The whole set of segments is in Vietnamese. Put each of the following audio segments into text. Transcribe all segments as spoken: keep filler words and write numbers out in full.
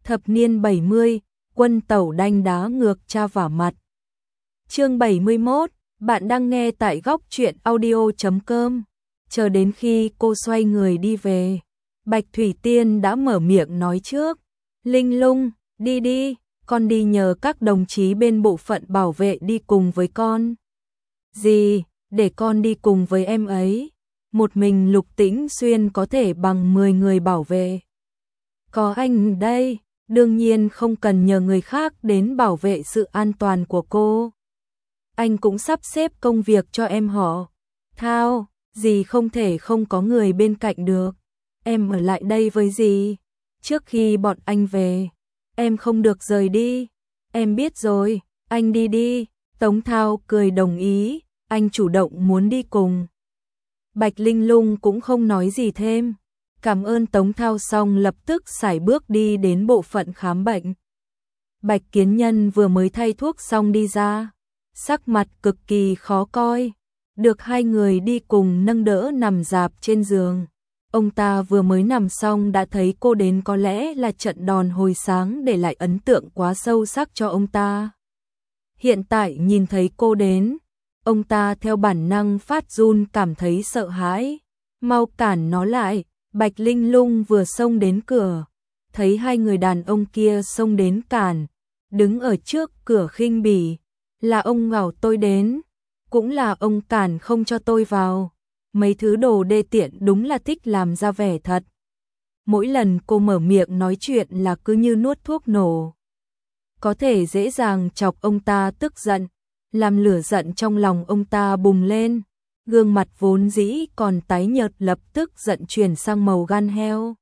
Thập niên bảy mươi, quân tẩu đanh đá ngược cha vả mặt. Chương bảy mươi mốt, bạn đang nghe tại góc truyện audio chấm com. Chờ đến khi cô xoay người đi về, Bạch Thủy Tiên đã mở miệng nói trước. Linh Lung, đi đi, con đi nhờ các đồng chí bên bộ phận bảo vệ đi cùng với con. Gì, để con đi cùng với em ấy? Một mình Lục Tĩnh Xuyên có thể bằng mười người bảo vệ. Có anh đây, đương nhiên không cần nhờ người khác đến bảo vệ sự an toàn của cô. Anh cũng sắp xếp công việc cho em họ. Thao, dì không thể không có người bên cạnh được. Em ở lại đây với dì. Trước khi bọn anh về, em không được rời đi. Em biết rồi, anh đi đi. Tống Thao cười đồng ý, anh chủ động muốn đi cùng. Bạch Linh Lung cũng không nói gì thêm. Cảm ơn Tống Thao xong lập tức sải bước đi đến bộ phận khám bệnh. Bạch Kiến Nhân vừa mới thay thuốc xong đi ra, sắc mặt cực kỳ khó coi. Được hai người đi cùng nâng đỡ nằm rạp trên giường. Ông ta vừa mới nằm xong đã thấy cô đến, có lẽ là trận đòn hồi sáng để lại ấn tượng quá sâu sắc cho ông ta. Hiện tại nhìn thấy cô đến, ông ta theo bản năng phát run, cảm thấy sợ hãi. Mau cản nó lại. Bạch Linh Lung vừa xông đến cửa, thấy hai người đàn ông kia xông đến cản, đứng ở trước cửa khinh bỉ. Là ông bảo tôi đến, cũng là ông cản không cho tôi vào. Mấy thứ đồ đê tiện đúng là thích làm ra vẻ thật. Mỗi lần cô mở miệng nói chuyện là cứ như nuốt thuốc nổ. Có thể dễ dàng chọc ông ta tức giận, làm lửa giận trong lòng ông ta bùng lên. Gương mặt vốn dĩ còn tái nhợt lập tức giận chuyển sang màu gan heo.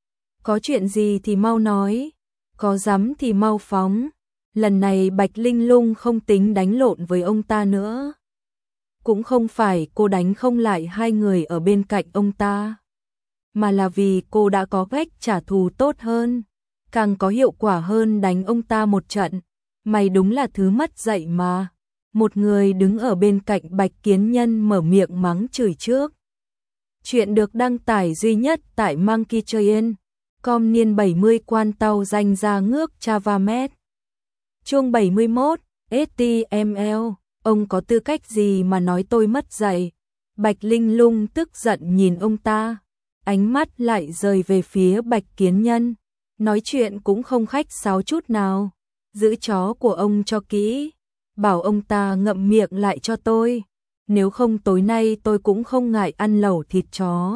Có chuyện gì thì mau nói, có dám thì mau phóng. Lần này Bạch Linh Lung không tính đánh lộn với ông ta nữa. Cũng không phải cô đánh không lại hai người ở bên cạnh ông ta, mà là vì cô đã có cách trả thù tốt hơn, càng có hiệu quả hơn đánh ông ta một trận. Mày đúng là thứ mất dạy mà. Một người đứng ở bên cạnh Bạch Kiến Nhân mở miệng mắng chửi trước. Chuyện được đăng tải duy nhất tại Monkey Train. Com niên bảy mươi quan tàu danh ra ngước Chavamet. Chương bảy mươi mốt, ét tê em lờ, ông có tư cách gì mà nói tôi mất dạy? Bạch Linh Lung tức giận nhìn ông ta, ánh mắt lại rời về phía Bạch Kiến Nhân, nói chuyện cũng không khách sáo chút nào. Giữ chó của ông cho kỹ, bảo ông ta ngậm miệng lại cho tôi, nếu không tối nay tôi cũng không ngại ăn lẩu thịt chó.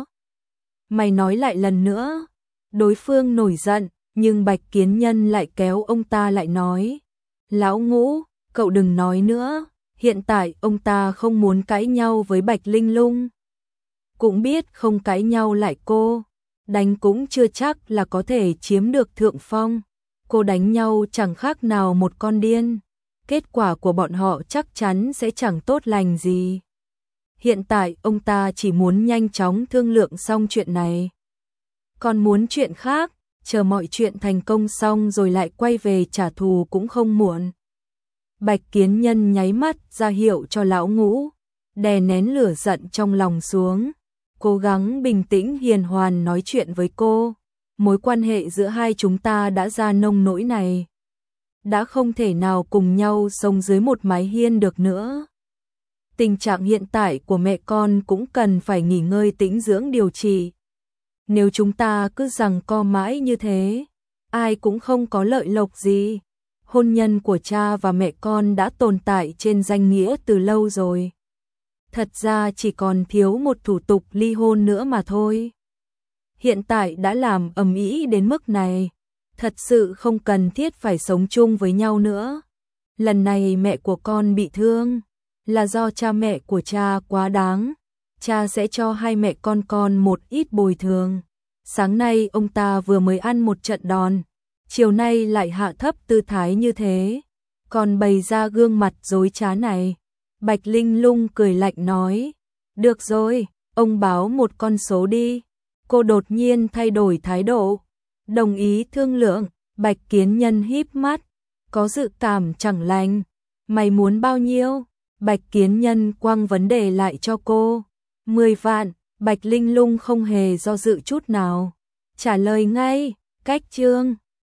Mày nói lại lần nữa. Đối phương nổi giận, nhưng Bạch Kiến Nhân lại kéo ông ta lại nói. Lão Ngũ, cậu đừng nói nữa. Hiện tại ông ta không muốn cãi nhau với Bạch Linh Lung. Cũng biết không cãi nhau lại cô, đánh cũng chưa chắc là có thể chiếm được thượng phong. Cô đánh nhau chẳng khác nào một con điên. Kết quả của bọn họ chắc chắn sẽ chẳng tốt lành gì. Hiện tại ông ta chỉ muốn nhanh chóng thương lượng xong chuyện này. Còn muốn chuyện khác, chờ mọi chuyện thành công xong rồi lại quay về trả thù cũng không muộn. Bạch Kiến Nhân nháy mắt ra hiệu cho Lão Ngũ, đè nén lửa giận trong lòng xuống, cố gắng bình tĩnh hiền hoàn nói chuyện với cô. Mối quan hệ giữa hai chúng ta đã ra nông nỗi này, đã không thể nào cùng nhau sống dưới một mái hiên được nữa. Tình trạng hiện tại của mẹ con cũng cần phải nghỉ ngơi tĩnh dưỡng điều trị. Nếu chúng ta cứ giằng co mãi như thế, ai cũng không có lợi lộc gì. Hôn nhân của cha và mẹ con đã tồn tại trên danh nghĩa từ lâu rồi. Thật ra chỉ còn thiếu một thủ tục ly hôn nữa mà thôi. Hiện tại đã làm ầm ĩ đến mức này, thật sự không cần thiết phải sống chung với nhau nữa. Lần này mẹ của con bị thương, là do cha mẹ của cha quá đáng. Cha sẽ cho hai mẹ con con một ít bồi thường. Sáng nay ông ta vừa mới ăn một trận đòn, chiều nay lại hạ thấp tư thái như thế, còn bày ra gương mặt dối trá này. Bạch Linh Lung cười lạnh nói, được rồi, ông báo một con số đi. Cô đột nhiên thay đổi thái độ, đồng ý thương lượng. Bạch Kiến Nhân híp mắt, có dự cảm chẳng lành. Mày muốn bao nhiêu? Bạch Kiến Nhân quăng vấn đề lại cho cô. Mười vạn. Bạch Linh Lung không hề do dự chút nào, trả lời ngay. Cách chương